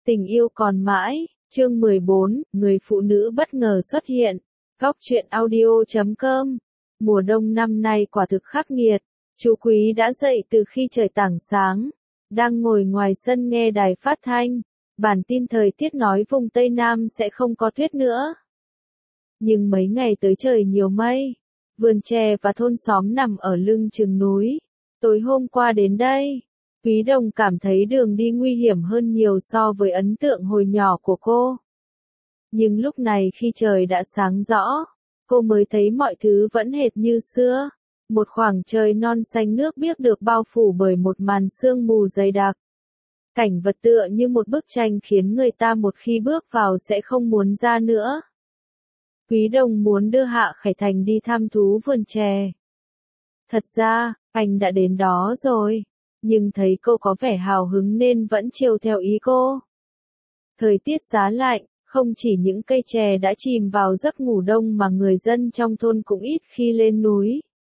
Tình yêu còn mãi, chương 14, người phụ nữ bất ngờ xuất hiện. Góc truyện audio.com. Mùa đông năm nay quả thực khắc nghiệt. Chú Quý đã dậy từ khi trời tảng sáng, đang ngồi ngoài sân nghe đài phát thanh. Bản tin thời tiết nói vùng Tây Nam sẽ không có tuyết nữa. Nhưng mấy ngày tới trời nhiều mây. Vườn chè và thôn xóm nằm ở lưng chừng núi. Tối hôm qua đến đây, Quý Đồng cảm thấy đường đi nguy hiểm hơn nhiều so với ấn tượng hồi nhỏ của cô. Nhưng lúc này khi trời đã sáng rõ, cô mới thấy mọi thứ vẫn hệt như xưa. Một khoảng trời non xanh nước biếc được bao phủ bởi một màn sương mù dày đặc. Cảnh vật tựa như một bức tranh khiến người ta một khi bước vào sẽ không muốn ra nữa. Quý Đồng muốn đưa Hạ Khải Thành đi thăm thú vườn chè. Thật ra, anh đã đến đó rồi, nhưng thấy cô có vẻ hào hứng nên vẫn chiều theo ý cô. Thời tiết giá lạnh, không chỉ những cây chè đã chìm vào giấc ngủ đông mà người dân trong thôn cũng ít khi lên núi.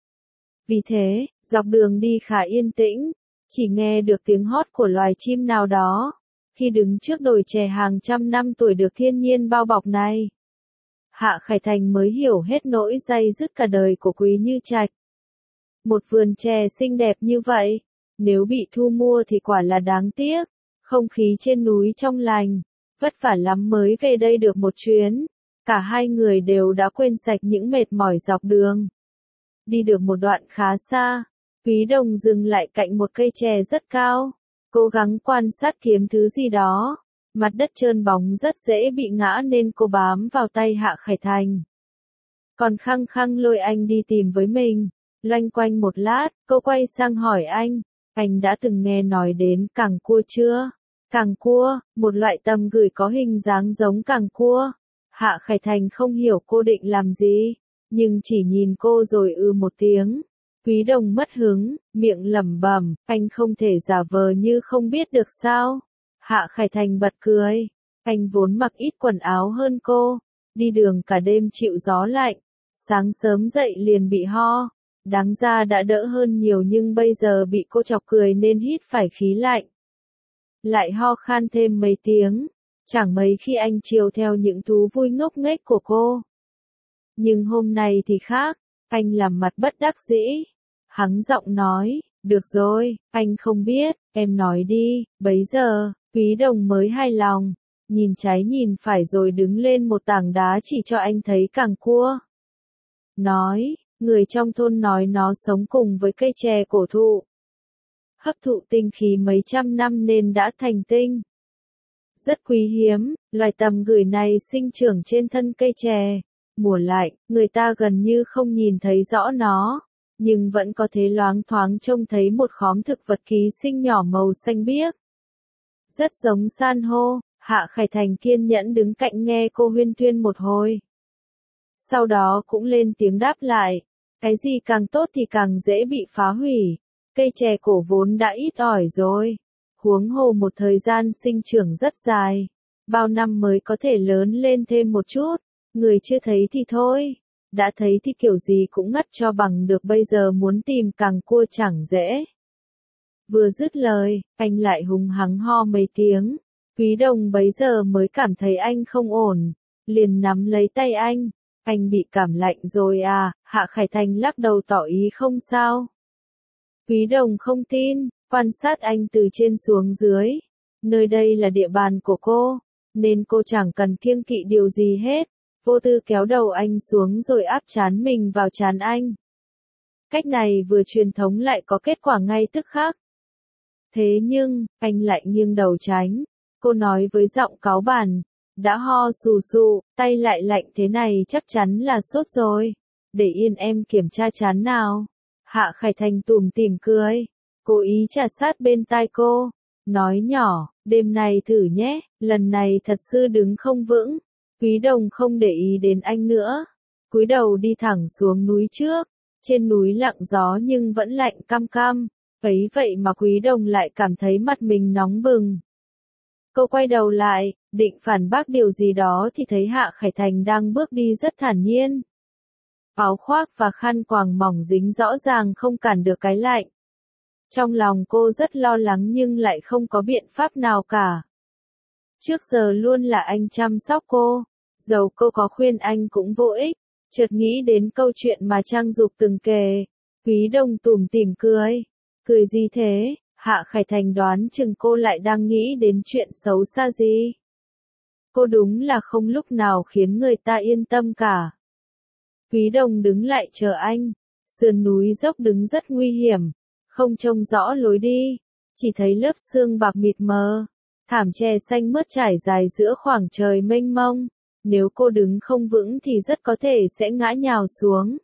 Vì thế, dọc đường đi khá yên tĩnh, chỉ nghe được tiếng hót của loài chim nào đó, khi đứng trước đồi chè hàng trăm năm tuổi được thiên nhiên bao bọc này. Hạ Khải Thành mới hiểu hết nỗi day dứt cả đời của Quý Như Trạch. Một vườn chè xinh đẹp như vậy, nếu bị thu mua thì quả là đáng tiếc. Không khí trên núi trong lành, vất vả lắm mới về đây được một chuyến. Cả hai người đều đã quên sạch những mệt mỏi dọc đường. Đi được một đoạn khá xa, Quý Đồng dừng lại cạnh một cây chè rất cao, cố gắng quan sát kiếm thứ gì đó. Mặt đất trơn bóng rất dễ bị ngã nên cô bám vào tay Hạ Khải Thành. Còn khăng khăng lôi anh đi tìm với mình. Loanh quanh một lát, cô quay sang hỏi anh đã từng nghe nói đến càng cua chưa? Càng cua, một loại tầm gửi có hình dáng giống càng cua. Hạ Khải Thành không hiểu cô định làm gì, nhưng chỉ nhìn cô rồi một tiếng. Quý Đồng mất hứng, miệng lẩm bẩm, anh không thể giả vờ như không biết được sao? Hạ Khải Thành bật cười, anh vốn mặc ít quần áo hơn cô, đi đường cả đêm chịu gió lạnh, sáng sớm dậy liền bị ho. Đáng ra đã đỡ hơn nhiều nhưng bây giờ bị cô chọc cười nên hít phải khí lạnh. Lại ho khan thêm mấy tiếng, chẳng mấy khi anh chiều theo những thú vui ngốc nghếch của cô. Nhưng hôm nay thì khác, anh làm mặt bất đắc dĩ. Hắng giọng nói, được rồi, anh không biết, em nói đi. Bấy giờ, Quý Đồng mới hài lòng, nhìn trái nhìn phải rồi đứng lên một tảng đá chỉ cho anh thấy càng cua. Nói, người trong thôn nói nó sống cùng với cây chè cổ thụ. Hấp thụ tinh khí mấy trăm năm nên đã thành tinh. Rất quý hiếm, loài tầm gửi này sinh trưởng trên thân cây chè. Mùa lạnh, người ta gần như không nhìn thấy rõ nó, nhưng vẫn có thể loáng thoáng trông thấy một khóm thực vật ký sinh nhỏ màu xanh biếc. Rất giống san hô. Hạ Khải Thành kiên nhẫn đứng cạnh nghe cô huyên thuyên một hồi. Sau đó cũng lên tiếng đáp lại, cái gì càng tốt thì càng dễ bị phá hủy. Cây chè cổ vốn đã ít ỏi rồi, huống hồ một thời gian sinh trưởng rất dài, bao năm mới có thể lớn lên thêm một chút. Người chưa thấy thì thôi, đã thấy thì kiểu gì cũng ngắt cho bằng được, bây giờ muốn tìm càng cua chẳng dễ. Vừa dứt lời, anh lại hùng hắng ho mấy tiếng. Quý Đồng bấy giờ mới cảm thấy anh không ổn, liền nắm lấy tay anh bị cảm lạnh rồi à? Hạ Khải Thành lắc đầu tỏ ý không sao. Quý Đồng không tin, quan sát anh từ trên xuống dưới. Nơi đây là địa bàn của cô, nên cô chẳng cần kiêng kỵ điều gì hết. Vô tư kéo đầu anh xuống rồi áp trán mình vào trán anh. Cách này vừa truyền thống lại có kết quả ngay tức khắc. Thế nhưng, anh lại nghiêng đầu tránh. Cô nói với giọng cáu bẳn, đã ho sù sụ, tay lại lạnh thế này chắc chắn là sốt rồi. Để yên em kiểm tra trán nào. Hạ Khải Thành tủm tỉm cười, cố ý chà sát bên tai cô, nói nhỏ, đêm nay thử nhé, lần này thật sự đứng không vững. Quý Đồng không để ý đến anh nữa, cúi đầu đi thẳng xuống núi trước. Trên núi lặng gió nhưng vẫn lạnh căm căm, ấy vậy mà Quý Đồng lại cảm thấy mặt mình nóng bừng. Cô quay đầu lại, định phản bác điều gì đó thì thấy Hạ Khải Thành đang bước đi rất thản nhiên. Áo khoác và khăn quàng mỏng dính rõ ràng không cản được cái lạnh. Trong lòng cô rất lo lắng nhưng lại không có biện pháp nào cả. Trước giờ luôn là anh chăm sóc cô. Dầu cô có khuyên anh cũng vô ích. Chợt nghĩ đến câu chuyện mà Trang Dục từng kể. Quý Đồng tủm tỉm cười. Cười gì thế? Hạ Khải Thành đoán chừng cô lại đang nghĩ đến chuyện xấu xa gì. Cô đúng là không lúc nào khiến người ta yên tâm cả. Quý Đồng đứng lại chờ anh. Sườn núi dốc đứng rất nguy hiểm. Không trông rõ lối đi. Chỉ thấy lớp sương bạc mịt mờ. Thảm tre xanh mướt trải dài giữa khoảng trời mênh mông. Nếu cô đứng không vững thì rất có thể sẽ ngã nhào xuống.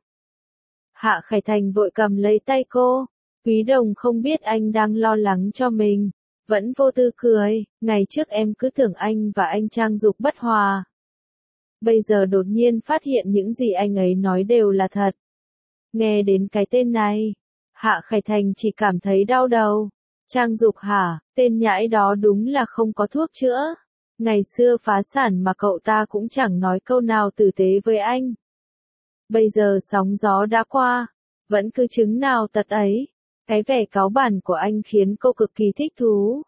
Hạ Khải Thành vội cầm lấy tay cô. Quý Đồng không biết anh đang lo lắng cho mình. Vẫn vô tư cười. Ngày trước em cứ tưởng anh và anh Trang Dục bất hòa. Bây giờ đột nhiên phát hiện những gì anh ấy nói đều là thật. Nghe đến cái tên này, Hạ Khải Thành chỉ cảm thấy đau đầu. Trang Dục hả? Tên nhãi đó đúng là không có thuốc chữa. Ngày xưa phá sản mà cậu ta cũng chẳng nói câu nào tử tế với anh. Bây giờ sóng gió đã qua, vẫn cứ chứng nào tật ấy. Cái vẻ cáu bẳn của anh khiến cô cực kỳ thích thú.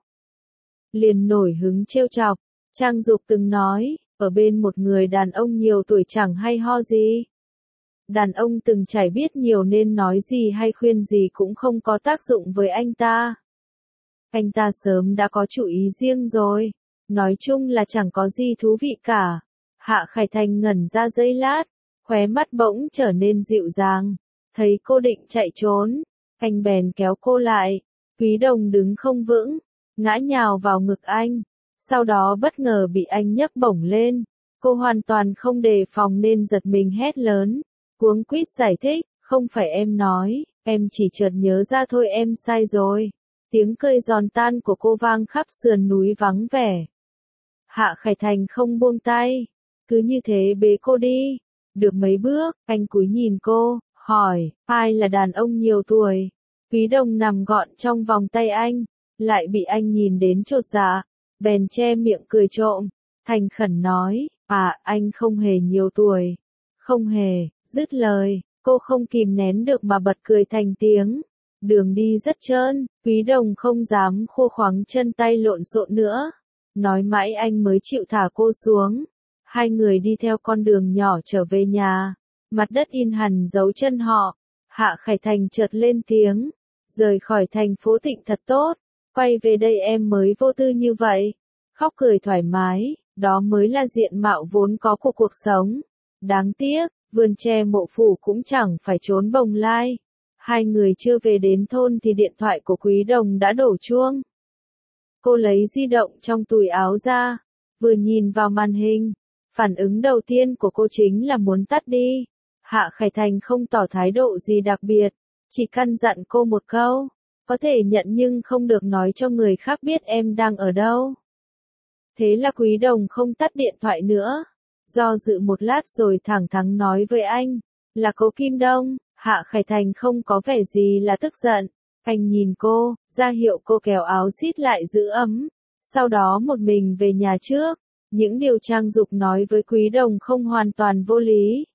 Liền nổi hứng trêu chọc. Trang Dục từng nói, ở bên một người đàn ông nhiều tuổi chẳng hay ho gì. Đàn ông từng trải biết nhiều nên nói gì hay khuyên gì cũng không có tác dụng với anh ta. Anh ta sớm đã có chủ ý riêng rồi. Nói chung là chẳng có gì thú vị cả. Hạ Khải Thành ngẩn ra giây lát, khóe mắt bỗng trở nên dịu dàng. Thấy cô định chạy trốn, anh bèn kéo cô lại. Quý Đồng đứng không vững, ngã nhào vào ngực anh. Sau đó bất ngờ bị anh nhấc bổng lên. Cô hoàn toàn không đề phòng nên giật mình hét lớn. Cuống quýt giải thích, không phải em nói, em chỉ chợt nhớ ra thôi, em sai rồi. Tiếng cười giòn tan của cô vang khắp sườn núi vắng vẻ. Hạ Khải Thành không buông tay, cứ như thế bế cô đi. Được mấy bước, anh cúi nhìn cô, hỏi, ai là đàn ông nhiều tuổi? Quý Đồng nằm gọn trong vòng tay anh, lại bị anh nhìn đến chột dạ, bèn che miệng cười trộm, thành khẩn nói, anh không hề nhiều tuổi. Không hề, dứt lời, cô không kìm nén được mà bật cười thành tiếng. Đường đi rất trơn, Quý Đồng không dám khô khoắng chân tay lộn xộn nữa. Nói mãi anh mới chịu thả cô xuống. Hai người đi theo con đường nhỏ trở về nhà. Mặt đất in hẳn dấu chân họ. Hạ Khải Thành chợt lên tiếng. Rời khỏi thành phố Tịnh thật tốt. Quay về đây em mới vô tư như vậy. Khóc cười thoải mái. Đó mới là diện mạo vốn có của cuộc sống. Đáng tiếc, vườn tre Mộ Phủ cũng chẳng phải trốn bồng lai. Hai người chưa về đến thôn thì điện thoại của Quý Đồng đã đổ chuông. Cô lấy di động trong túi áo ra, vừa nhìn vào màn hình, phản ứng đầu tiên của cô chính là muốn tắt đi. Hạ Khải Thành không tỏ thái độ gì đặc biệt, chỉ căn dặn cô một câu, có thể nhận nhưng không được nói cho người khác biết em đang ở đâu. Thế là Quý Đồng không tắt điện thoại nữa, do dự một lát rồi thẳng thắn nói với anh, là cô Kim Đông. Hạ Khải Thành không có vẻ gì là tức giận. Anh nhìn cô, ra hiệu cô kéo áo xít lại giữ ấm. Sau đó một mình về nhà trước. Những điều Trang Dục nói với Quý Đồng không hoàn toàn vô lý.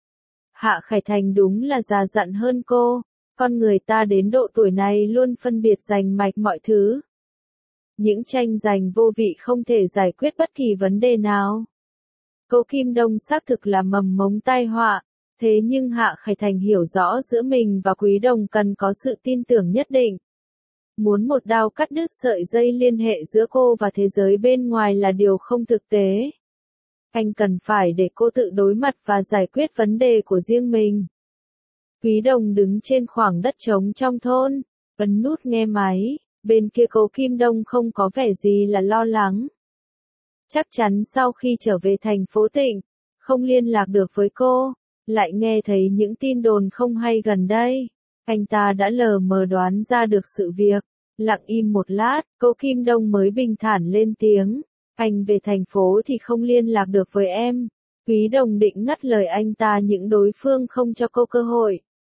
Hạ Khải Thành đúng là già dặn hơn cô. Con người ta đến độ tuổi này luôn phân biệt rành mạch mọi thứ. Những tranh giành vô vị không thể giải quyết bất kỳ vấn đề nào. Cô Kim Đông xác thực là mầm mống tai họa. Thế nhưng Hạ Khải Thành hiểu rõ giữa mình và Quý Đồng cần có sự tin tưởng nhất định. Muốn một đao cắt đứt sợi dây liên hệ giữa cô và thế giới bên ngoài là điều không thực tế. Anh cần phải để cô tự đối mặt và giải quyết vấn đề của riêng mình. Quý Đồng đứng trên khoảng đất trống trong thôn, ấn nút nghe máy, bên kia cô Kim Đông không có vẻ gì là lo lắng. Chắc chắn sau khi trở về thành phố Tịnh, không liên lạc được với cô. Lại nghe thấy những tin đồn không hay gần đây. Anh ta đã lờ mờ đoán ra được sự việc. Lặng im một lát, cô Kim Đông mới bình thản lên tiếng. Anh về thành phố thì không liên lạc được với em. Quý Đồng định ngắt lời anh ta nhưng đối phương không cho cô cơ hội.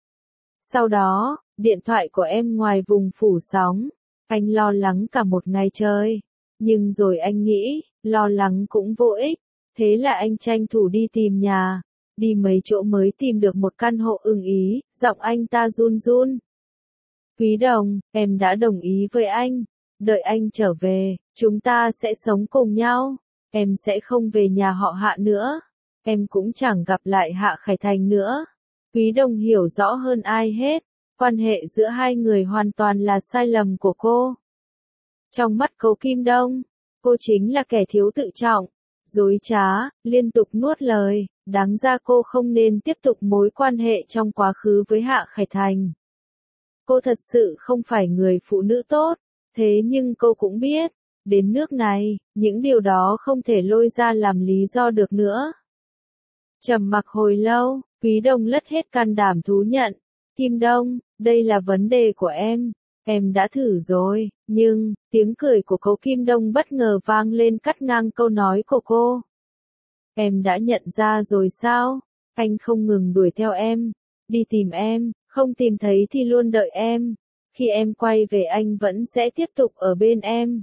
Sau đó, điện thoại của em ngoài vùng phủ sóng. Anh lo lắng cả một ngày trời. Nhưng rồi anh nghĩ, lo lắng cũng vô ích. Thế là anh tranh thủ đi tìm nhà. Đi mấy chỗ mới tìm được một căn hộ ưng ý, giọng anh ta run run. Quý Đồng, em đã đồng ý với anh. đợi anh trở về, chúng ta sẽ sống cùng nhau. Em sẽ không về nhà họ Hạ nữa. Em cũng chẳng gặp lại Hạ Khải Thành nữa. Quý Đồng hiểu rõ hơn ai hết. Quan hệ giữa hai người hoàn toàn là sai lầm của cô. Trong mắt Cố Kim Đông, cô chính là kẻ thiếu tự trọng, dối trá, liên tục nuốt lời, đáng ra cô không nên tiếp tục mối quan hệ trong quá khứ với Hạ Khải Thành. Cô thật sự không phải người phụ nữ tốt, thế nhưng cô cũng biết, đến nước này, những điều đó không thể lôi ra làm lý do được nữa. Trầm mặc hồi lâu, Quý Đồng lất hết can đảm thú nhận, Kim Đông, đây là vấn đề của em đã thử rồi, nhưng, tiếng cười của Cố Kim Đông bất ngờ vang lên cắt ngang câu nói của cô. Em đã nhận ra rồi sao? Anh không ngừng đuổi theo em, đi tìm em, không tìm thấy thì luôn đợi em. Khi em quay về anh vẫn sẽ tiếp tục ở bên em.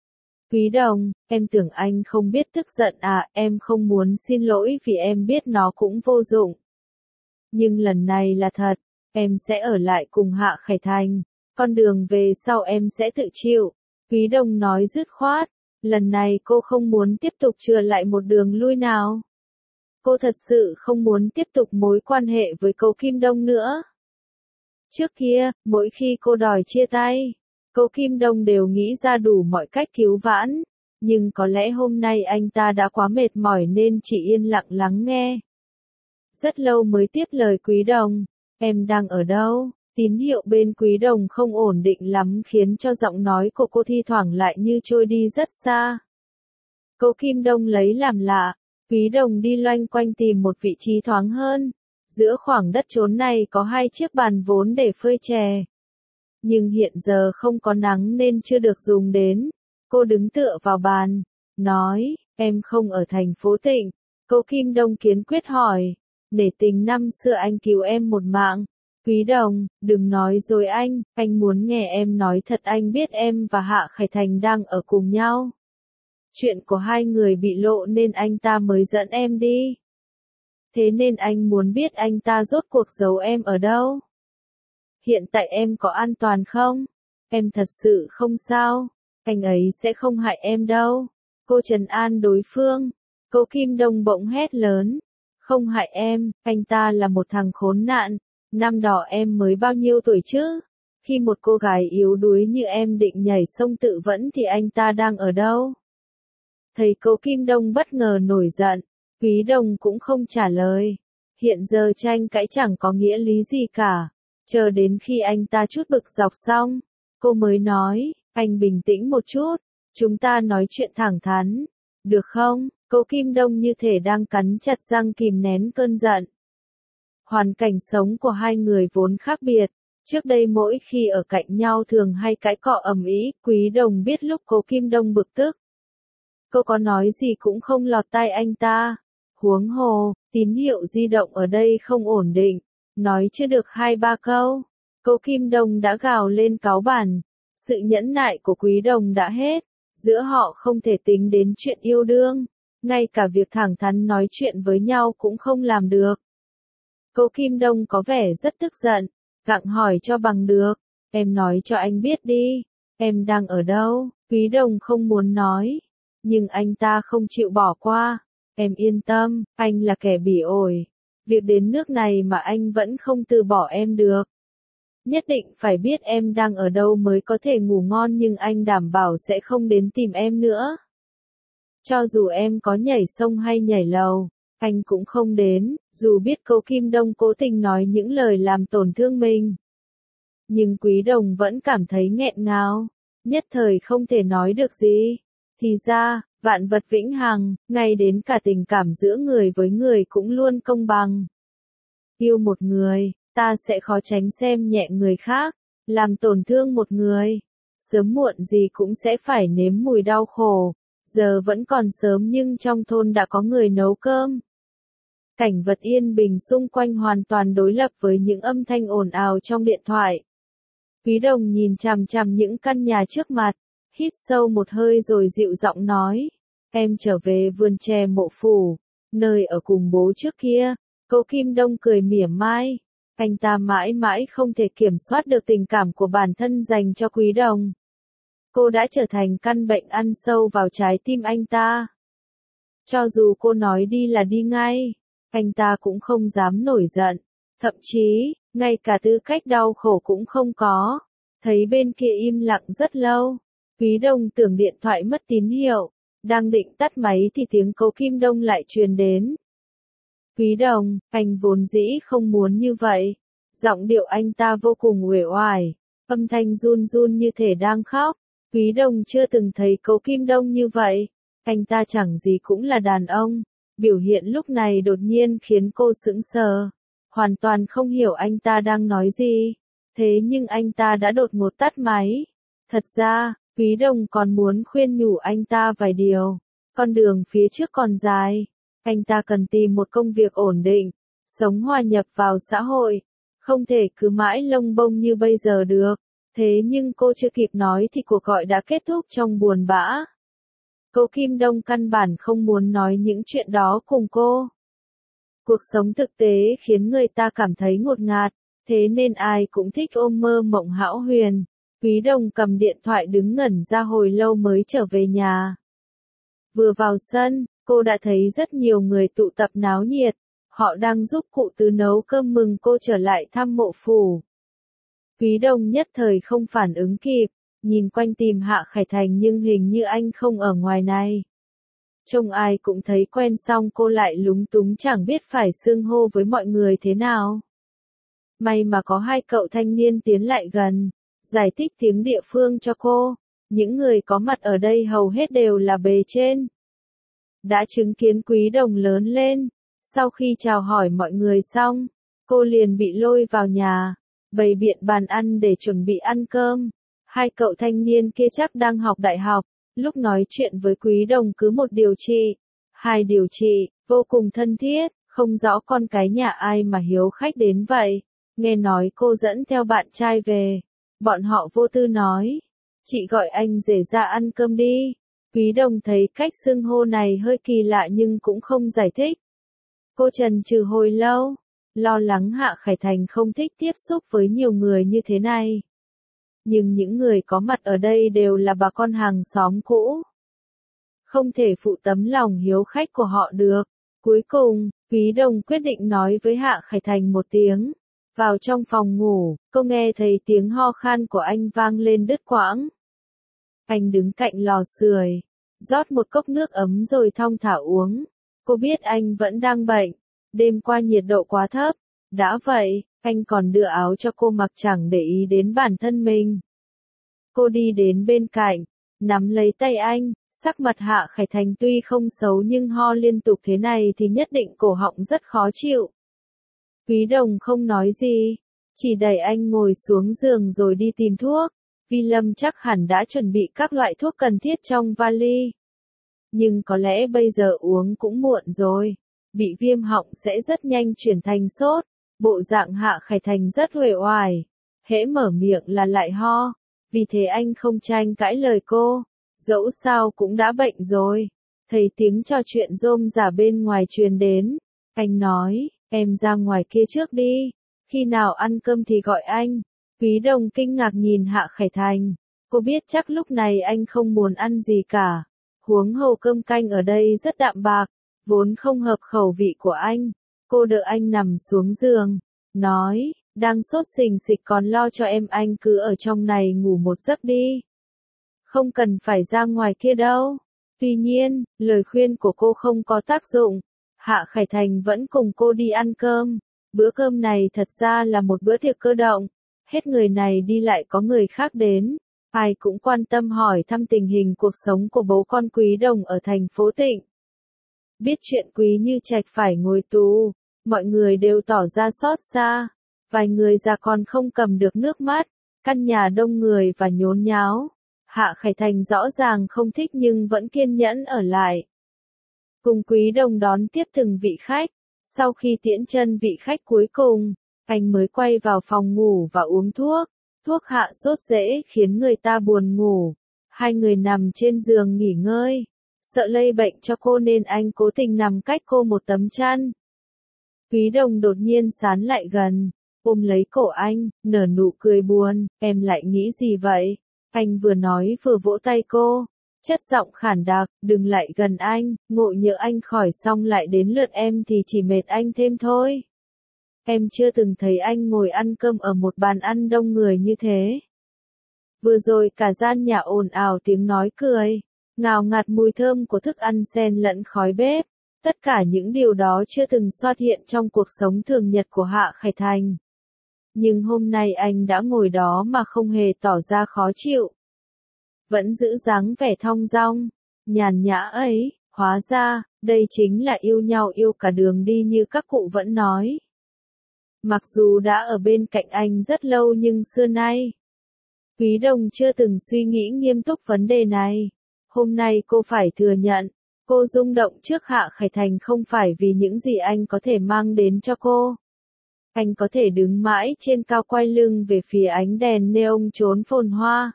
Quý Đồng, em tưởng anh không biết tức giận à, em không muốn xin lỗi vì em biết nó cũng vô dụng. Nhưng lần này là thật, em sẽ ở lại cùng Hạ Khải Thành, con đường về sau em sẽ tự chịu. Quý Đồng nói dứt khoát, lần này cô không muốn tiếp tục chừa lại một đường lui nào. Cô thật sự không muốn tiếp tục mối quan hệ với Cố Kim Đông nữa. Trước kia, mỗi khi cô đòi chia tay, Cố Kim Đông đều nghĩ ra đủ mọi cách cứu vãn, nhưng có lẽ hôm nay anh ta đã quá mệt mỏi nên chỉ yên lặng lắng nghe. Rất lâu mới tiếp lời Quý Đồng, em đang ở đâu? Tín hiệu bên Quý Đồng không ổn định lắm khiến cho giọng nói của cô thi thoảng lại như trôi đi rất xa. Cố Kim Đông lấy làm lạ, Quý Đồng đi loanh quanh tìm một vị trí thoáng hơn. Giữa khoảng đất trốn này có 2 chiếc bàn vốn để phơi chè. Nhưng hiện giờ không có nắng nên chưa được dùng đến. Cô đứng tựa vào bàn, nói, em không ở thành phố Tịnh. Cố Kim Đông kiên quyết hỏi, nể tình năm xưa anh cứu em một mạng. Quý Đồng, đừng nói dối anh muốn nghe em nói thật, anh biết em và Hạ Khải Thành đang ở cùng nhau. Chuyện của hai người bị lộ nên anh ta mới dẫn em đi. Thế nên anh muốn biết anh ta rốt cuộc giấu em ở đâu. Hiện tại em có an toàn không? Em thật sự không sao. Anh ấy sẽ không hại em đâu. Cô trấn an đối phương. Cố Kim Đông bỗng hét lớn. Không hại em, anh ta là một thằng khốn nạn. Năm đó em mới bao nhiêu tuổi chứ? Khi một cô gái yếu đuối như em định nhảy sông tự vẫn thì anh ta đang ở đâu? Thấy Cố Kim Đông bất ngờ nổi giận, Quý Đồng cũng không trả lời. Hiện giờ tranh cãi chẳng có nghĩa lý gì cả. Chờ đến khi anh ta chút bực dọc xong, cô mới nói, anh bình tĩnh một chút, chúng ta nói chuyện thẳng thắn, được không? Cố Kim Đông như thể đang cắn chặt răng kìm nén cơn giận. Hoàn cảnh sống của hai người vốn khác biệt, trước đây mỗi khi ở cạnh nhau thường hay cãi cọ ầm ĩ, Quý Đồng biết lúc Cố Kim Đông bực tức. Cô có nói gì cũng không lọt tai anh ta. Huống hồ, tín hiệu di động ở đây không ổn định, nói chưa được 2-3 câu, Cố Kim Đông đã gào lên cáu bản. Sự nhẫn nại của Quý Đồng đã hết, giữa họ không thể tính đến chuyện yêu đương, ngay cả việc thẳng thắn nói chuyện với nhau cũng không làm được. Cố Kim Đông có vẻ rất tức giận, gặng hỏi cho bằng được, em nói cho anh biết đi, em đang ở đâu? Quý Đồng không muốn nói, nhưng anh ta không chịu bỏ qua. Em yên tâm, anh là kẻ bỉ ổi. Việc đến nước này mà anh vẫn không từ bỏ em được. Nhất định phải biết em đang ở đâu mới có thể ngủ ngon, nhưng anh đảm bảo sẽ không đến tìm em nữa. Cho dù em có nhảy sông hay nhảy lầu, anh cũng không đến, dù biết Cố Kim Đông cố tình nói những lời làm tổn thương mình. Nhưng Quý Đồng vẫn cảm thấy nghẹn ngào, nhất thời không thể nói được gì. Thì ra, vạn vật vĩnh hằng, ngay đến cả tình cảm giữa người với người cũng luôn công bằng. Yêu một người, ta sẽ khó tránh xem nhẹ người khác, làm tổn thương một người. Sớm muộn gì cũng sẽ phải nếm mùi đau khổ. Giờ vẫn còn sớm nhưng trong thôn đã có người nấu cơm. Cảnh vật yên bình xung quanh hoàn toàn đối lập với những âm thanh ồn ào trong điện thoại. Quý Đồng nhìn chằm chằm những căn nhà trước mặt, hít sâu một hơi rồi dịu giọng nói, em trở về vườn chè Mộ Phủ, nơi ở cùng bố trước kia. Cố Kim Đông cười mỉa mai, anh ta mãi mãi không thể kiểm soát được tình cảm của bản thân dành cho Quý Đồng. Cô đã trở thành căn bệnh ăn sâu vào trái tim anh ta. Cho dù cô nói đi là đi ngay, anh ta cũng không dám nổi giận. Thậm chí, ngay cả tư cách đau khổ cũng không có. Thấy bên kia im lặng rất lâu. Quý Đông tưởng điện thoại mất tín hiệu. Đang định tắt máy thì tiếng cấu kim đông lại truyền đến. Quý Đồng, anh vốn dĩ không muốn như vậy. Giọng điệu anh ta vô cùng uể oải. Âm thanh run run như thể đang khóc. Quý Đồng chưa từng thấy cấu kim đông như vậy. Anh ta chẳng gì cũng là đàn ông. Biểu hiện lúc này đột nhiên khiến cô sững sờ. Hoàn toàn không hiểu anh ta đang nói gì. Thế nhưng anh ta đã đột ngột tắt máy. Thật ra, Quý Đồng còn muốn khuyên nhủ anh ta vài điều. Con đường phía trước còn dài. Anh ta cần tìm một công việc ổn định. Sống hòa nhập vào xã hội. Không thể cứ mãi lông bông như bây giờ được. Thế nhưng cô chưa kịp nói thì cuộc gọi đã kết thúc trong buồn bã. Cô Kim Đông căn bản không muốn nói những chuyện đó cùng cô. Cuộc sống thực tế khiến người ta cảm thấy ngột ngạt, thế nên ai cũng thích ôm mơ mộng hão huyền. Quý Đồng cầm điện thoại đứng ngẩn ra hồi lâu mới trở về nhà. Vừa vào sân, cô đã thấy rất nhiều người tụ tập náo nhiệt. Họ đang giúp cụ Tứ nấu cơm mừng cô trở lại thăm mộ phủ. Quý Đồng nhất thời không phản ứng kịp, nhìn quanh tìm Hạ Khải Thành nhưng hình như anh không ở ngoài này. Trông ai cũng thấy quen xong cô lại lúng túng chẳng biết phải xưng hô với mọi người thế nào. May mà có hai cậu thanh niên tiến lại gần, giải thích tiếng địa phương cho cô. Những người có mặt ở đây hầu hết đều là bề trên. Đã chứng kiến Quý Đồng lớn lên. Sau khi chào hỏi mọi người xong, cô liền bị lôi vào nhà, bày biện bàn ăn để chuẩn bị ăn cơm. Hai cậu thanh niên kia chắc đang học đại học, lúc nói chuyện với Quý Đồng cứ một điều trị, hai điều trị, vô cùng thân thiết, không rõ con cái nhà ai mà hiếu khách đến vậy. Nghe nói cô dẫn theo bạn trai về, bọn họ vô tư nói, chị gọi anh rể ra ăn cơm đi. Quý Đồng thấy cách xưng hô này hơi kỳ lạ nhưng cũng không giải thích. Cô chần chừ hồi lâu, lo lắng Hạ Khải Thành không thích tiếp xúc với nhiều người như thế này. Nhưng những người có mặt ở đây đều là bà con hàng xóm cũ. Không thể phụ tấm lòng hiếu khách của họ được. Cuối cùng, Quý Đồng quyết định nói với Hạ Khải Thành một tiếng. Vào trong phòng ngủ, cô nghe thấy tiếng ho khan của anh vang lên đứt quãng. Anh đứng cạnh lò sưởi, rót một cốc nước ấm rồi thong thả uống. Cô biết anh vẫn đang bệnh, đêm qua nhiệt độ quá thấp. Đã vậy, anh còn đưa áo cho cô mặc chẳng để ý đến bản thân mình. Cô đi đến bên cạnh, nắm lấy tay anh, sắc mặt Hạ Khải Thành tuy không xấu nhưng ho liên tục thế này thì nhất định cổ họng rất khó chịu. Quý Đồng không nói gì, chỉ đẩy anh ngồi xuống giường rồi đi tìm thuốc. Vi Lâm chắc hẳn đã chuẩn bị các loại thuốc cần thiết trong vali. Nhưng có lẽ bây giờ uống cũng muộn rồi. Bị viêm họng sẽ rất nhanh chuyển thành sốt. Bộ dạng Hạ Khải Thành rất uể oải. Hễ mở miệng là lại ho. Vì thế anh không tranh cãi lời cô. Dẫu sao cũng đã bệnh rồi. Thấy tiếng trò chuyện rôm rả bên ngoài truyền đến. Anh nói, em ra ngoài kia trước đi. Khi nào ăn cơm thì gọi anh. Quý Đồng kinh ngạc nhìn Hạ Khải Thành. Cô biết chắc lúc này anh không muốn ăn gì cả. Huống hồ cơm canh ở đây rất đạm bạc, vốn không hợp khẩu vị của anh. Cô đỡ anh nằm xuống giường, nói, đang sốt sình sịch còn lo cho em, anh cứ ở trong này ngủ một giấc đi. Không cần phải ra ngoài kia đâu. Tuy nhiên, lời khuyên của cô không có tác dụng. Hạ Khải Thành vẫn cùng cô đi ăn cơm. Bữa cơm này thật ra là một bữa tiệc cơ động. Hết người này đi lại có người khác đến. Ai cũng quan tâm hỏi thăm tình hình cuộc sống của bố con Quý Đồng ở thành phố Tịnh. Biết chuyện Quý Như Trạch phải ngồi tù, mọi người đều tỏ ra xót xa. Vài người già còn không cầm được nước mắt. Căn nhà đông người và nhốn nháo. Hạ Khải Thành rõ ràng không thích nhưng vẫn kiên nhẫn ở lại. Cùng Quý Đồng đón tiếp từng vị khách. Sau khi tiễn chân vị khách cuối cùng, anh mới quay vào phòng ngủ và uống thuốc. Thuốc hạ sốt dễ khiến người ta buồn ngủ. Hai người nằm trên giường nghỉ ngơi. Sợ lây bệnh cho cô nên anh cố tình nằm cách cô một tấm chăn. Quý Đồng đột nhiên sán lại gần, ôm lấy cổ anh, nở nụ cười buồn, em lại nghĩ gì vậy? Anh vừa nói vừa vỗ tay cô, chất giọng khản đặc, đừng lại gần anh, ngộ nhỡ anh khỏi xong lại đến lượt em thì chỉ mệt anh thêm thôi. Em chưa từng thấy anh ngồi ăn cơm ở một bàn ăn đông người như thế. Vừa rồi cả gian nhà ồn ào tiếng nói cười, ngào ngạt mùi thơm của thức ăn xen lẫn khói bếp. Tất cả những điều đó chưa từng xuất hiện trong cuộc sống thường nhật của Hạ Khải Thành. Nhưng hôm nay anh đã ngồi đó mà không hề tỏ ra khó chịu. Vẫn giữ dáng vẻ thong dong, nhàn nhã ấy, hóa ra, đây chính là yêu nhau yêu cả đường đi như các cụ vẫn nói. Mặc dù đã ở bên cạnh anh rất lâu nhưng xưa nay, Quý Đồng chưa từng suy nghĩ nghiêm túc vấn đề này. Hôm nay cô phải thừa nhận, cô rung động trước Hạ Khải Thành không phải vì những gì anh có thể mang đến cho cô. Anh có thể đứng mãi trên cao quay lưng về phía ánh đèn neon chốn phồn hoa.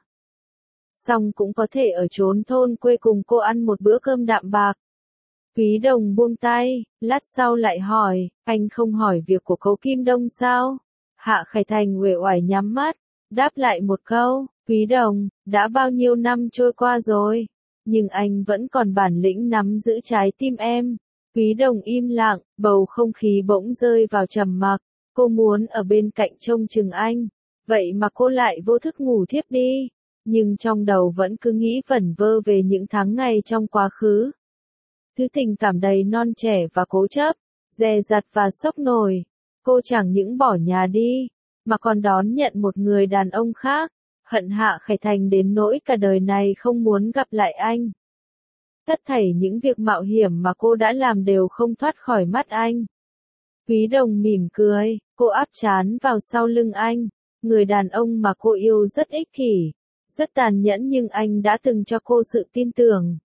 Xong cũng có thể ở chốn thôn quê cùng cô ăn một bữa cơm đạm bạc. Quý Đồng buông tay, lát sau lại hỏi, anh không hỏi việc của Cố Kim Đông sao? Hạ Khải Thành uể oải nhắm mắt, đáp lại một câu, Quý Đồng, đã bao nhiêu năm trôi qua rồi, nhưng anh vẫn còn bản lĩnh nắm giữ trái tim em. Quý Đồng im lặng, bầu không khí bỗng rơi vào trầm mặc, cô muốn ở bên cạnh trông chừng anh, vậy mà cô lại vô thức ngủ thiếp đi, nhưng trong đầu vẫn cứ nghĩ vẩn vơ về những tháng ngày trong quá khứ. Thứ tình cảm đầy non trẻ và cố chấp, dè dặt và sốc nổi, cô chẳng những bỏ nhà đi, mà còn đón nhận một người đàn ông khác, hận Hạ Khải Thành đến nỗi cả đời này không muốn gặp lại anh. Tất thảy những việc mạo hiểm mà cô đã làm đều không thoát khỏi mắt anh. Quý Đồng mỉm cười, cô áp trán vào sau lưng anh, người đàn ông mà cô yêu rất ích kỷ, rất tàn nhẫn nhưng anh đã từng cho cô sự tin tưởng.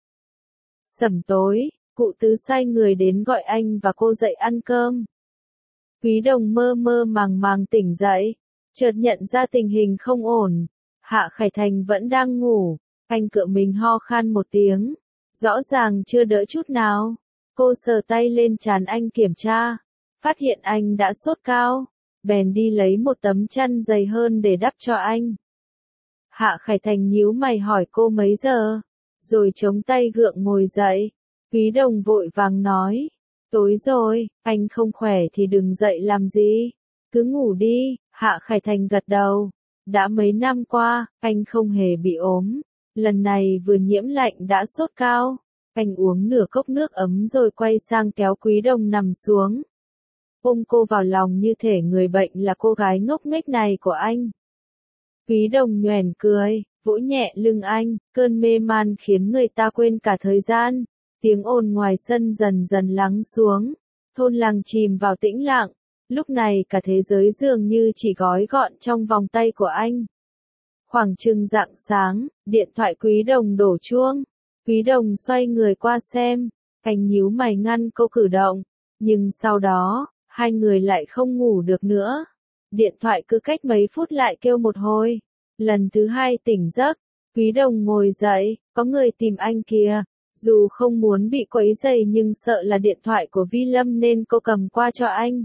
Sẩm tối, cụ Tứ sai người đến gọi anh và cô dậy ăn cơm. Quý Đồng mơ mơ màng màng tỉnh dậy, chợt nhận ra tình hình không ổn. Hạ Khải Thành vẫn đang ngủ, anh cựa mình ho khan một tiếng, rõ ràng chưa đỡ chút nào. Cô sờ tay lên trán anh kiểm tra, phát hiện anh đã sốt cao, bèn đi lấy một tấm chăn dày hơn để đắp cho anh. Hạ Khải Thành nhíu mày hỏi cô mấy giờ, rồi chống tay gượng ngồi dậy. Quý Đồng vội vàng nói, tối rồi, anh không khỏe thì đừng dậy làm gì, cứ ngủ đi. Hạ Khải Thành gật đầu, đã mấy năm qua, anh không hề bị ốm, lần này vừa nhiễm lạnh đã sốt cao. Anh uống nửa cốc nước ấm rồi quay sang kéo Quý Đồng nằm xuống, ôm cô vào lòng như thể người bệnh là cô gái ngốc nghếch này của anh. Quý Đồng nhoẻn cười, vỗ nhẹ lưng anh, cơn mê man khiến người ta quên cả thời gian. Tiếng ồn ngoài sân dần dần lắng xuống, thôn làng chìm vào tĩnh lặng, lúc này cả thế giới dường như chỉ gói gọn trong vòng tay của anh. Khoảng chừng rạng sáng, điện thoại Quý Đồng đổ chuông, Quý Đồng xoay người qua xem, anh nhíu mày ngăn cô cử động, nhưng sau đó, hai người lại không ngủ được nữa. Điện thoại cứ cách mấy phút lại kêu một hồi, lần thứ hai tỉnh giấc, Quý Đồng ngồi dậy, có người tìm anh kìa. Dù không muốn bị quấy rầy nhưng sợ là điện thoại của Vi Lâm nên cô cầm qua cho anh.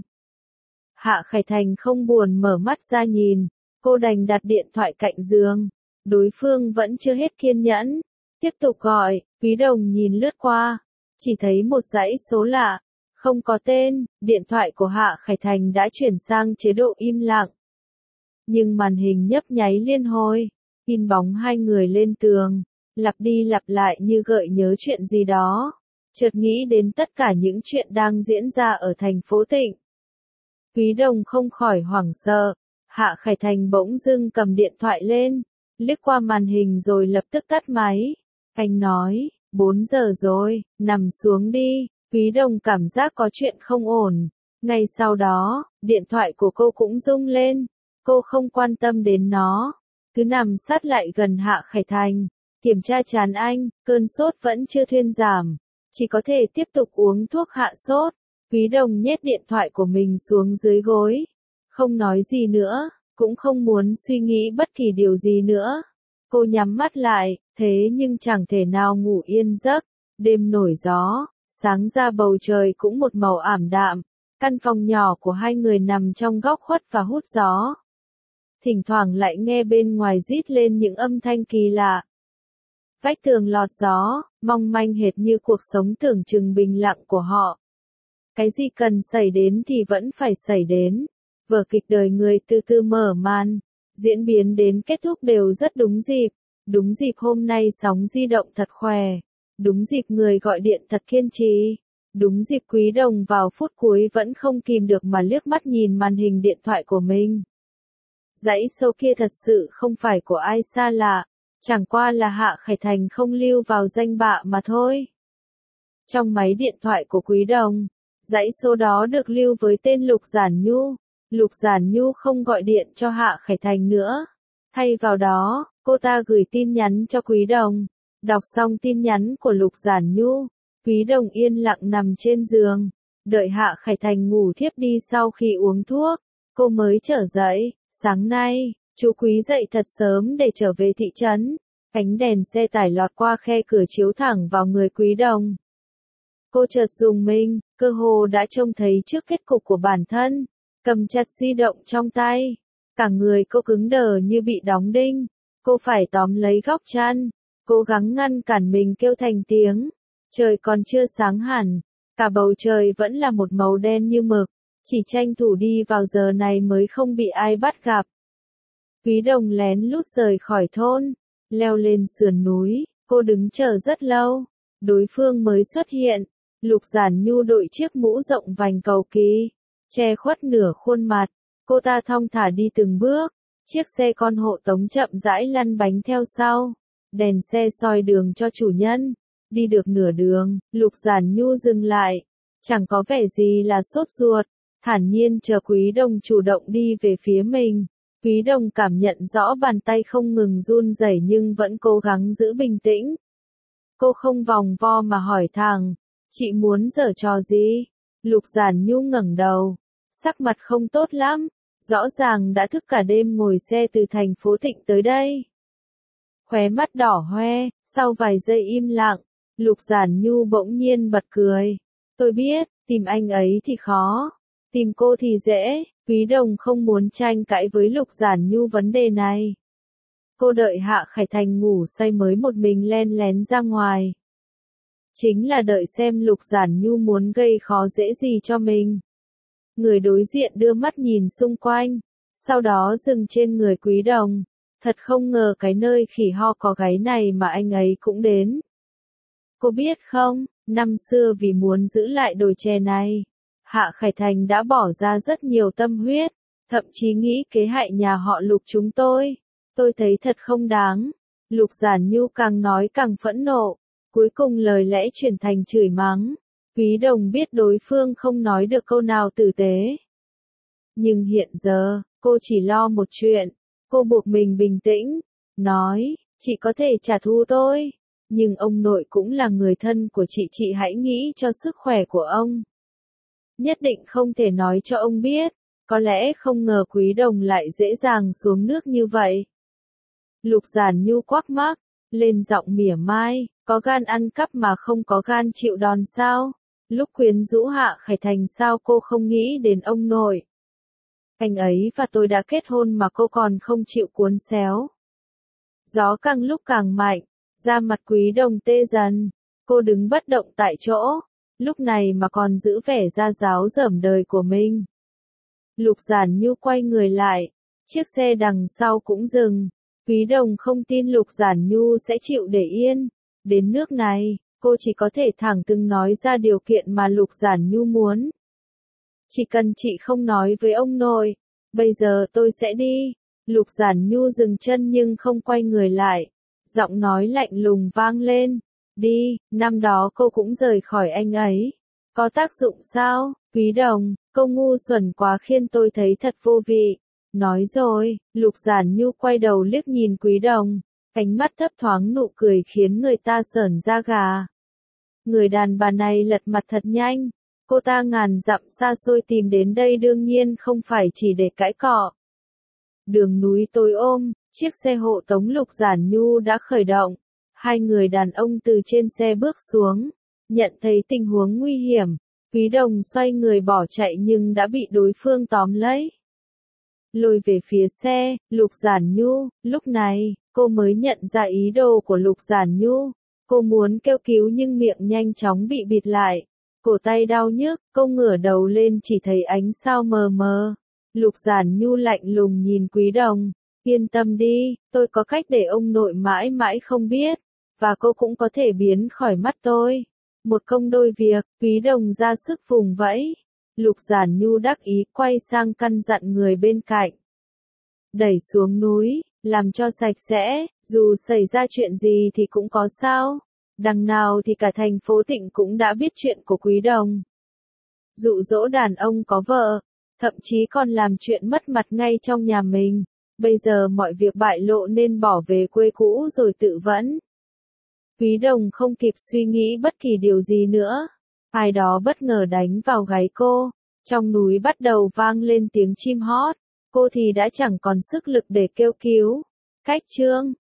Hạ Khải Thành không buồn mở mắt ra nhìn, cô đành đặt điện thoại cạnh giường. Đối phương vẫn chưa hết kiên nhẫn, tiếp tục gọi. Quý Đồng nhìn lướt qua, chỉ thấy một dãy số lạ, không có tên. Điện thoại của Hạ Khải Thành đã chuyển sang chế độ im lặng. Nhưng màn hình nhấp nháy liên hồi, in bóng hai người lên tường, lặp đi lặp lại như gợi nhớ chuyện gì đó, chợt nghĩ đến tất cả những chuyện đang diễn ra ở thành phố Tịnh. Quý Đồng không khỏi hoảng sợ, Hạ Khải Thành bỗng dưng cầm điện thoại lên, liếc qua màn hình rồi lập tức tắt máy. Anh nói, 4 giờ rồi, nằm xuống đi. Quý Đồng cảm giác có chuyện không ổn. Ngay sau đó, điện thoại của cô cũng rung lên, cô không quan tâm đến nó, cứ nằm sát lại gần Hạ Khải Thành. Kiểm tra trán anh, cơn sốt vẫn chưa thuyên giảm, chỉ có thể tiếp tục uống thuốc hạ sốt. Quý Đồng nhét điện thoại của mình xuống dưới gối, không nói gì nữa, cũng không muốn suy nghĩ bất kỳ điều gì nữa. Cô nhắm mắt lại, thế nhưng chẳng thể nào ngủ yên giấc. Đêm nổi gió, sáng ra bầu trời cũng một màu ảm đạm, căn phòng nhỏ của hai người nằm trong góc khuất và hút gió. thỉnh thoảng lại nghe bên ngoài rít lên những âm thanh kỳ lạ. Vách tường lọt gió, mong manh hệt như cuộc sống tưởng chừng bình lặng của họ. Cái gì cần xảy đến thì vẫn phải xảy đến. Vở kịch đời người từ từ mở màn, diễn biến đến kết thúc đều rất đúng dịp. Đúng dịp hôm nay sóng di động thật khỏe. Đúng dịp người gọi điện thật kiên trì. Đúng dịp Quý Đồng vào phút cuối vẫn không kìm được mà liếc mắt nhìn màn hình điện thoại của mình. Dãy số kia thật sự không phải của ai xa lạ, chẳng qua là Hạ Khải Thành không lưu vào danh bạ mà thôi. Trong máy điện thoại của Quý Đồng, dãy số đó được lưu với tên Lục Giản Nhu. Lục Giản Nhu không gọi điện cho Hạ Khải Thành nữa. Thay vào đó, cô ta gửi tin nhắn cho Quý Đồng. Đọc xong tin nhắn của Lục Giản Nhu, Quý Đồng yên lặng nằm trên giường, đợi Hạ Khải Thành ngủ thiếp đi sau khi uống thuốc. Cô mới trở dậy. Sáng nay, chú Quý dậy thật sớm để trở về thị trấn. Ánh đèn xe tải lọt qua khe cửa chiếu thẳng vào người Quý Đồng. Cô chợt rùng mình, cơ hồ đã trông thấy trước kết cục của bản thân. Cầm chặt di động trong tay. Cả người cô cứng đờ như bị đóng đinh. Cô phải tóm lấy góc chăn. Cố gắng ngăn cản mình kêu thành tiếng. Trời còn chưa sáng hẳn. Cả bầu trời vẫn là một màu đen như mực. Chỉ tranh thủ đi vào giờ này mới không bị ai bắt gặp. Quý Đồng lén lút rời khỏi thôn. Leo lên sườn núi. Cô đứng chờ rất lâu. Đối phương mới xuất hiện. Lục Giản Nhu đội chiếc mũ rộng vành cầu kỳ, che khuất nửa khuôn mặt. Cô ta thong thả đi từng bước. Chiếc xe con hộ tống chậm rãi lăn bánh theo sau. Đèn xe soi đường cho chủ nhân. Đi được nửa đường, Lục Giản Nhu dừng lại. Chẳng có vẻ gì là sốt ruột. Thản nhiên chờ Quý Đồng chủ động đi về phía mình. Quý Đồng cảm nhận rõ bàn tay không ngừng run rẩy nhưng vẫn cố gắng giữ bình tĩnh. Cô không vòng vo mà hỏi thẳng. Chị muốn giở trò gì? Lục Giản Nhu ngẩng đầu. Sắc mặt không tốt lắm. Rõ ràng đã thức cả đêm ngồi xe từ thành phố Thịnh tới đây. Khóe mắt đỏ hoe, sau vài giây im lặng, Lục Giản Nhu bỗng nhiên bật cười. Tôi biết, tìm anh ấy thì khó. Tìm cô thì dễ. Quý Đồng không muốn tranh cãi với Lục Giản Nhu vấn đề này. Cô đợi Hạ Khải Thành ngủ say mới một mình len lén ra ngoài. Chính là đợi xem Lục Giản Nhu muốn gây khó dễ gì cho mình. Người đối diện đưa mắt nhìn xung quanh, sau đó dừng trên người Quý Đồng. Thật không ngờ cái nơi khỉ ho có gáy này mà anh ấy cũng đến. Cô biết không, năm xưa vì muốn giữ lại đồi chè này, Hạ Khải Thành đã bỏ ra rất nhiều tâm huyết, thậm chí nghĩ kế hại nhà họ Lục chúng tôi. Tôi thấy thật không đáng. Lục Giản Nhu càng nói càng phẫn nộ, cuối cùng lời lẽ chuyển thành chửi mắng. Quý Đồng biết đối phương không nói được câu nào tử tế. Nhưng hiện giờ, cô chỉ lo một chuyện. Cô buộc mình bình tĩnh, nói, chị có thể trả thù tôi, nhưng ông nội cũng là người thân của chị hãy nghĩ cho sức khỏe của ông. Nhất định không thể nói cho ông biết, có lẽ không ngờ Quý Đồng lại dễ dàng xuống nước như vậy. Lục Giản Nhu quắc mắt, lên giọng mỉa mai, có gan ăn cắp mà không có gan chịu đòn sao? Lúc quyến rũ Hạ Khải Thành sao cô không nghĩ đến ông nội? Anh ấy và tôi đã kết hôn mà cô còn không chịu cuốn xéo. Gió càng lúc càng mạnh, da mặt Quý Đồng tê dần. Cô đứng bất động tại chỗ, lúc này mà còn giữ vẻ ra dáo dởm đời của mình. Lục Giản Nhu quay người lại, chiếc xe đằng sau cũng dừng. Quý Đồng không tin Lục Giản Nhu sẽ chịu để yên. Đến nước này, cô chỉ có thể thẳng thừng nói ra điều kiện mà Lục Giản Nhu muốn. Chỉ cần chị không nói với ông nội, bây giờ tôi sẽ đi. Lục Giản Nhu dừng chân nhưng không quay người lại. Giọng nói lạnh lùng vang lên. Đi, năm đó cô cũng rời khỏi anh ấy. Có tác dụng sao? Quý Đồng, cô ngu xuẩn quá khiến tôi thấy thật vô vị. Nói rồi, Lục Giản Nhu quay đầu liếc nhìn Quý Đồng. Ánh mắt thấp thoáng nụ cười khiến người ta sởn da gà. Người đàn bà này lật mặt thật nhanh. Cô ta ngàn dặm xa xôi tìm đến đây đương nhiên không phải chỉ để cãi cọ. Đường núi tối ôm, chiếc xe hộ tống Lục Giản Nhu đã khởi động. Hai người đàn ông từ trên xe bước xuống. Nhận thấy tình huống nguy hiểm, Quý Đồng xoay người bỏ chạy nhưng đã bị đối phương tóm lấy. lôi về phía xe, Lục Giản Nhu, lúc này, cô mới nhận ra ý đồ của Lục Giản Nhu. Cô muốn kêu cứu nhưng miệng nhanh chóng bị bịt lại. Cổ tay đau nhức, cô ngửa đầu lên chỉ thấy ánh sao mờ mờ. Lục Giản Nhu lạnh lùng nhìn Quý Đồng. Yên tâm đi, tôi có cách để ông nội mãi mãi không biết. Và cô cũng có thể biến khỏi mắt tôi. Một công đôi việc, Quý Đồng ra sức vùng vẫy. Lục Giản Nhu đắc ý quay sang căn dặn người bên cạnh. Đẩy xuống núi, làm cho sạch sẽ, dù xảy ra chuyện gì thì cũng có sao. Đằng nào thì cả thành phố Tịnh cũng đã biết chuyện của Quý Đồng. Dụ dỗ đàn ông có vợ, thậm chí còn làm chuyện mất mặt ngay trong nhà mình. Bây giờ mọi việc bại lộ nên bỏ về quê cũ rồi tự vẫn. Quý Đồng không kịp suy nghĩ bất kỳ điều gì nữa. Ai đó bất ngờ đánh vào gáy cô. Trong núi bắt đầu vang lên tiếng chim hót. Cô thì đã chẳng còn sức lực để kêu cứu. Cách chương